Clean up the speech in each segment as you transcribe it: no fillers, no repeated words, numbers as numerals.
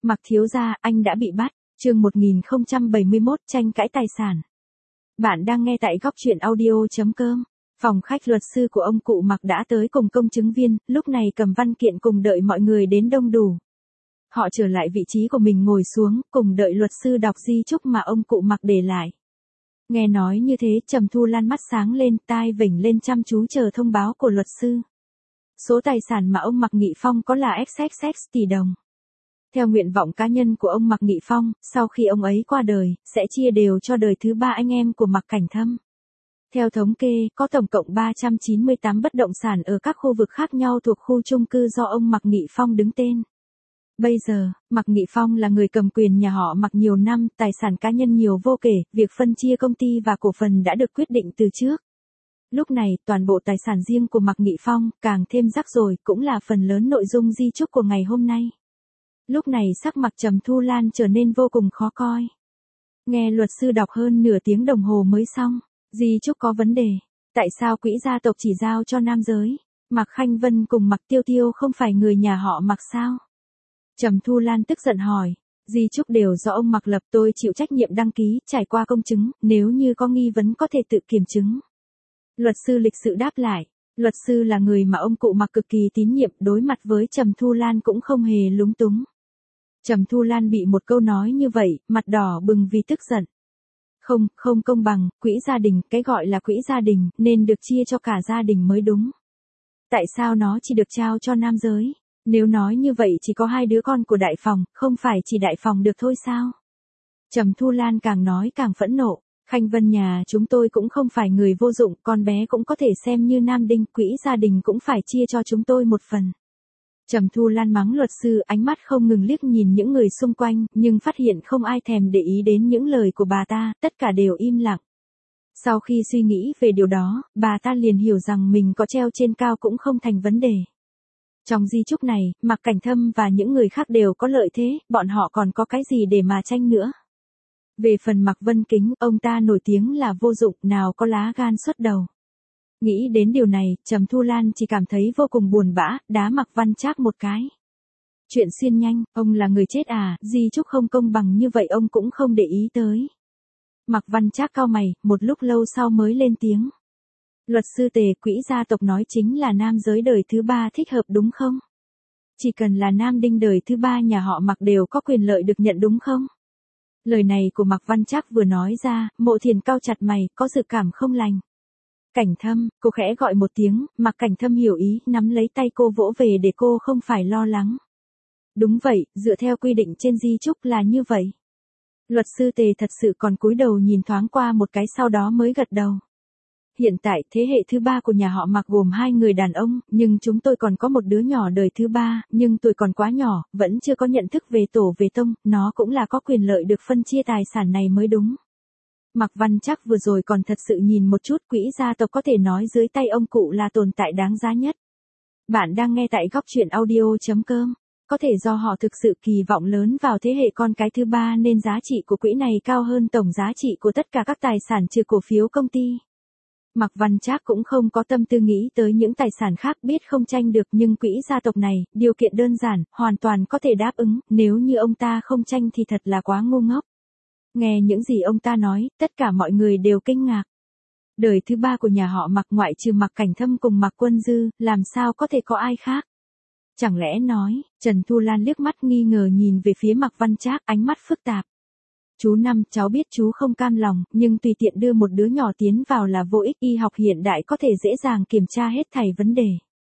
Mạc thiếu gia, anh đã bị bắt. Chương 1071, tranh cãi tài sản. Bạn đang nghe tại góc chuyện audio.com. Phòng khách luật sư của ông cụ Mạc đã tới cùng công chứng viên, lúc này cầm văn kiện cùng đợi mọi người đến đông đủ. Họ trở lại vị trí của mình ngồi xuống, cùng đợi luật sư đọc di chúc mà ông cụ Mạc để lại. Nghe nói như thế, Trầm Thu Lan mắt sáng lên, tai vểnh lên chăm chú chờ thông báo của luật sư. Số tài sản mà ông Mạc Nghị Phong có là XXX tỷ đồng. Theo nguyện vọng cá nhân của ông Mạc Nghị Phong, sau khi ông ấy qua đời, sẽ chia đều cho đời thứ 3 anh em của Mạc Cảnh Thâm. Theo thống kê, có tổng cộng 398 bất động sản ở các khu vực khác nhau thuộc khu chung cư do ông Mạc Nghị Phong đứng tên. Bây giờ, Mạc Nghị Phong là người cầm quyền nhà họ Mạc nhiều năm, tài sản cá nhân nhiều vô kể, việc phân chia công ty và cổ phần đã được quyết định từ trước. Lúc này, toàn bộ tài sản riêng của Mạc Nghị Phong, càng thêm rắc rối, cũng là phần lớn nội dung di chúc của ngày hôm nay. Lúc này sắc mặt Trầm Thu Lan trở nên vô cùng khó coi. Nghe luật sư đọc hơn nửa tiếng đồng hồ mới xong, di chúc có vấn đề. Tại sao quỹ gia tộc chỉ giao cho nam giới? Mạc Khanh Vân cùng Mạc Tiêu Tiêu không phải người nhà họ Mạc sao? Trầm Thu Lan tức giận hỏi. Di chúc đều do ông Mạc lập, tôi chịu trách nhiệm đăng ký, trải qua công chứng, nếu như có nghi vấn có thể tự kiểm chứng. Luật sư lịch sự đáp lại. Luật sư là người mà ông cụ Mạc cực kỳ tín nhiệm, đối mặt với Trầm Thu Lan cũng không hề lúng túng. Trầm Thu Lan bị một câu nói như vậy, mặt đỏ bừng vì tức giận. Không công bằng, quỹ gia đình, cái gọi là quỹ gia đình, nên được chia cho cả gia đình mới đúng. Tại sao nó chỉ được trao cho nam giới? Nếu nói như vậy chỉ có 2 đứa con của đại phòng, không phải chỉ đại phòng được thôi sao? Trầm Thu Lan càng nói càng phẫn nộ. Khanh Vân nhà chúng tôi cũng không phải người vô dụng, con bé cũng có thể xem như nam đinh, quỹ gia đình cũng phải chia cho chúng tôi một phần. Trầm Thu Lan mắng luật sư, ánh mắt không ngừng liếc nhìn những người xung quanh, nhưng phát hiện không ai thèm để ý đến những lời của bà ta, tất cả đều im lặng. Sau khi suy nghĩ về điều đó, bà ta liền hiểu rằng mình có treo trên cao cũng không thành vấn đề. Trong di chúc này, Mạc Cảnh Thâm và những người khác đều có lợi thế, bọn họ còn có cái gì để mà tranh nữa. Về phần Mạc Vân Kính, ông ta nổi tiếng là vô dụng, nào có lá gan xuất đầu. Nghĩ đến điều này, Trầm Thu Lan chỉ cảm thấy vô cùng buồn bã, đá Mạc Văn Trác một cái. Chuyện xuyên nhanh, ông là người chết à, di chúc không công bằng như vậy ông cũng không để ý tới. Mạc Văn Trác cau mày, một lúc lâu sau mới lên tiếng. Luật sư Tề, quỹ gia tộc nói chính là nam giới đời thứ 3 thích hợp đúng không? Chỉ cần là nam đinh đời thứ 3 nhà họ Mạc đều có quyền lợi được nhận đúng không? Lời này của Mạc Văn Trác vừa nói ra, Mộ Thiền cau chặt mày, có dự cảm không lành. Cảnh Thâm, cô khẽ gọi một tiếng, Mạc Cảnh Thâm hiểu ý, nắm lấy tay cô vỗ về để cô không phải lo lắng. Đúng vậy, dựa theo quy định trên di chúc là như vậy. Luật sư Tề thật sự còn cúi đầu nhìn thoáng qua một cái sau đó mới gật đầu. Hiện tại, thế hệ thứ 3 của nhà họ Mạc gồm 2 người đàn ông, nhưng chúng tôi còn có một đứa nhỏ đời thứ 3, nhưng tuổi còn quá nhỏ, vẫn chưa có nhận thức về tổ về tông, nó cũng là có quyền lợi được phân chia tài sản này mới đúng. Mạc Văn Trác vừa rồi còn thật sự nhìn một chút, quỹ gia tộc có thể nói dưới tay ông cụ là tồn tại đáng giá nhất. Bạn đang nghe tại góc chuyện audio.com. Có thể do họ thực sự kỳ vọng lớn vào thế hệ con cái thứ 3 nên giá trị của quỹ này cao hơn tổng giá trị của tất cả các tài sản trừ cổ phiếu công ty. Mạc Văn Trác cũng không có tâm tư nghĩ tới những tài sản khác, biết không tranh được, nhưng quỹ gia tộc này, điều kiện đơn giản, hoàn toàn có thể đáp ứng, nếu như ông ta không tranh thì thật là quá ngu ngốc. Nghe những gì ông ta nói, tất cả mọi người đều kinh ngạc. Đời thứ 3 của nhà họ Mạc ngoại trừ Mạc Cảnh Thâm cùng Mạc Quân Dư, làm sao có thể có ai khác? Chẳng lẽ nói, Trần Thu Lan liếc mắt nghi ngờ nhìn về phía Mạc Văn Trác, ánh mắt phức tạp. Chú Năm, cháu biết chú không cam lòng, nhưng tùy tiện đưa một đứa nhỏ tiến vào là vô ích, y học hiện đại có thể dễ dàng kiểm tra hết thảy vấn đề.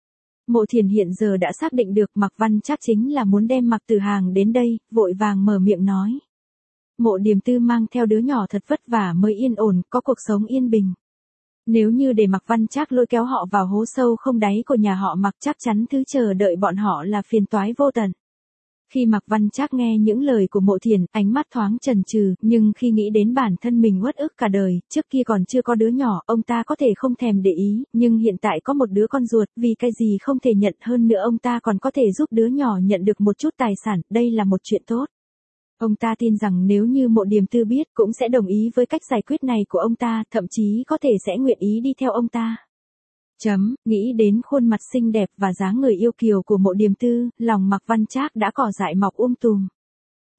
Mộ Thiền hiện giờ đã xác định được Mạc Văn Trác chính là muốn đem Mạc Tử Hàng đến đây, vội vàng mở miệng nói. Mộ Điềm Tư mang theo đứa nhỏ thật vất vả mới yên ổn, có cuộc sống yên bình. Nếu như để Mạc Văn Trác lôi kéo họ vào hố sâu không đáy của nhà họ Mạc, chắc chắn thứ chờ đợi bọn họ là phiền toái vô tận. Khi Mạc Văn Trác nghe những lời của Mộ Thiền, ánh mắt thoáng chần chừ, nhưng khi nghĩ đến bản thân mình uất ức cả đời, trước kia còn chưa có đứa nhỏ, ông ta có thể không thèm để ý, nhưng hiện tại có một đứa con ruột, vì cái gì không thể nhận, hơn nữa ông ta còn có thể giúp đứa nhỏ nhận được một chút tài sản, đây là một chuyện tốt. Ông ta tin rằng nếu như Mộ Điềm Tư biết, cũng sẽ đồng ý với cách giải quyết này của ông ta, thậm chí có thể sẽ nguyện ý đi theo ông ta. Nghĩ đến khuôn mặt xinh đẹp và dáng người yêu kiều của Mộ Điềm Tư, lòng Mạc Văn Trác đã cỏ dại mọc tùm.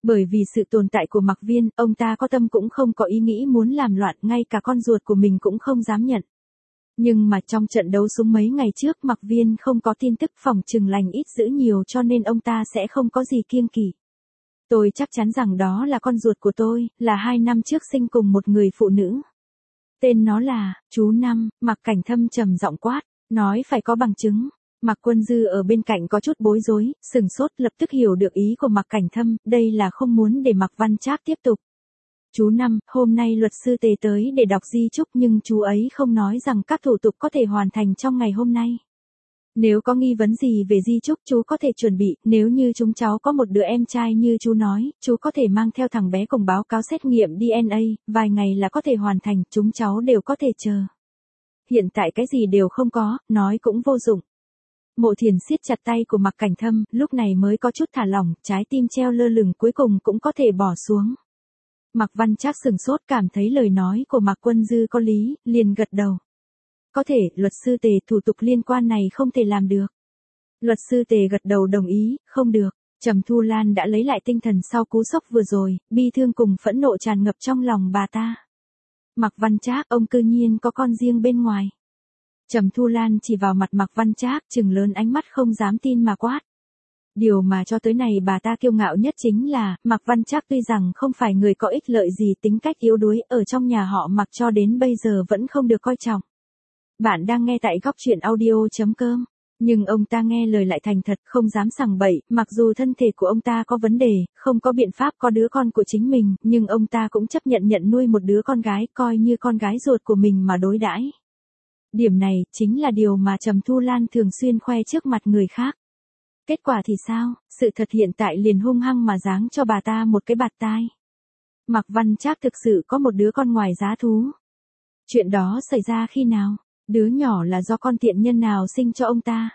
Bởi vì sự tồn tại của Mạc Viên, ông ta có tâm cũng không có ý nghĩ muốn làm loạn, ngay cả con ruột của mình cũng không dám nhận. Nhưng mà trong trận đấu súng mấy ngày trước Mạc Viên không có tin tức, phòng trừng lành ít dữ nhiều, cho nên ông ta sẽ không có gì kiêng kỵ. Tôi chắc chắn rằng đó là con ruột của tôi, là 2 năm trước sinh cùng một người phụ nữ. Tên nó là, chú Năm, Mạc Cảnh Thâm trầm giọng quát, nói phải có bằng chứng. Mạc Quân Dư ở bên cạnh có chút bối rối, sừng sốt, lập tức hiểu được ý của Mạc Cảnh Thâm, đây là không muốn để Mạc Văn Trác tiếp tục. Chú Năm, hôm nay luật sư Tề tới để đọc di chúc nhưng chú ấy không nói rằng các thủ tục có thể hoàn thành trong ngày hôm nay. Nếu có nghi vấn gì về di chúc chú có thể chuẩn bị, nếu như chúng cháu có một đứa em trai như chú nói, chú có thể mang theo thằng bé cùng báo cáo xét nghiệm DNA, vài ngày là có thể hoàn thành, chúng cháu đều có thể chờ. Hiện tại cái gì đều không có, nói cũng vô dụng. Mộ Thiền siết chặt tay của Mạc Cảnh Thâm, lúc này mới có chút thả lỏng, trái tim treo lơ lửng cuối cùng cũng có thể bỏ xuống. Mạc Văn Trác sừng sốt, cảm thấy lời nói của Mạc Quân Dư có lý, liền gật đầu. Có thể, luật sư Tề, thủ tục liên quan này không thể làm được. Luật sư Tề gật đầu đồng ý, không được. Trầm Thu Lan đã lấy lại tinh thần sau cú sốc vừa rồi, bi thương cùng phẫn nộ tràn ngập trong lòng bà ta. Mạc Văn Trác, ông cư nhiên có con riêng bên ngoài. Trầm Thu Lan chỉ vào mặt Mạc Văn Trác, trừng lớn ánh mắt không dám tin mà quát. Điều mà cho tới này bà ta kiêu ngạo nhất chính là, Mạc Văn Trác tuy rằng không phải người có ích lợi gì, tính cách yếu đuối, ở trong nhà họ Mạc cho đến bây giờ vẫn không được coi trọng. Bạn đang nghe tại goctruyện.audio.com. Nhưng ông ta nghe lời lại thành thật, không dám sằng bậy, mặc dù thân thể của ông ta có vấn đề, không có biện pháp có đứa con của chính mình, nhưng ông ta cũng chấp nhận nuôi một đứa con gái, coi như con gái ruột của mình mà đối đãi. Điểm này, chính là điều mà Trầm Thu Lan thường xuyên khoe trước mặt người khác. Kết quả thì sao, sự thật hiện tại liền hung hăng mà giáng cho bà ta một cái bạt tai. Mạc Văn Trác thực sự có một đứa con ngoài giá thú. Chuyện đó xảy ra khi nào? Đứa nhỏ là do con tiện nhân nào sinh cho ông ta?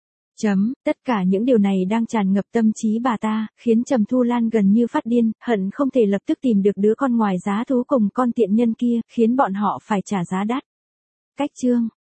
Tất cả những điều này đang tràn ngập tâm trí bà ta, khiến Trầm Thu Lan gần như phát điên, hận không thể lập tức tìm được đứa con ngoài giá thú cùng con tiện nhân kia, khiến bọn họ phải trả giá đắt. Cách chương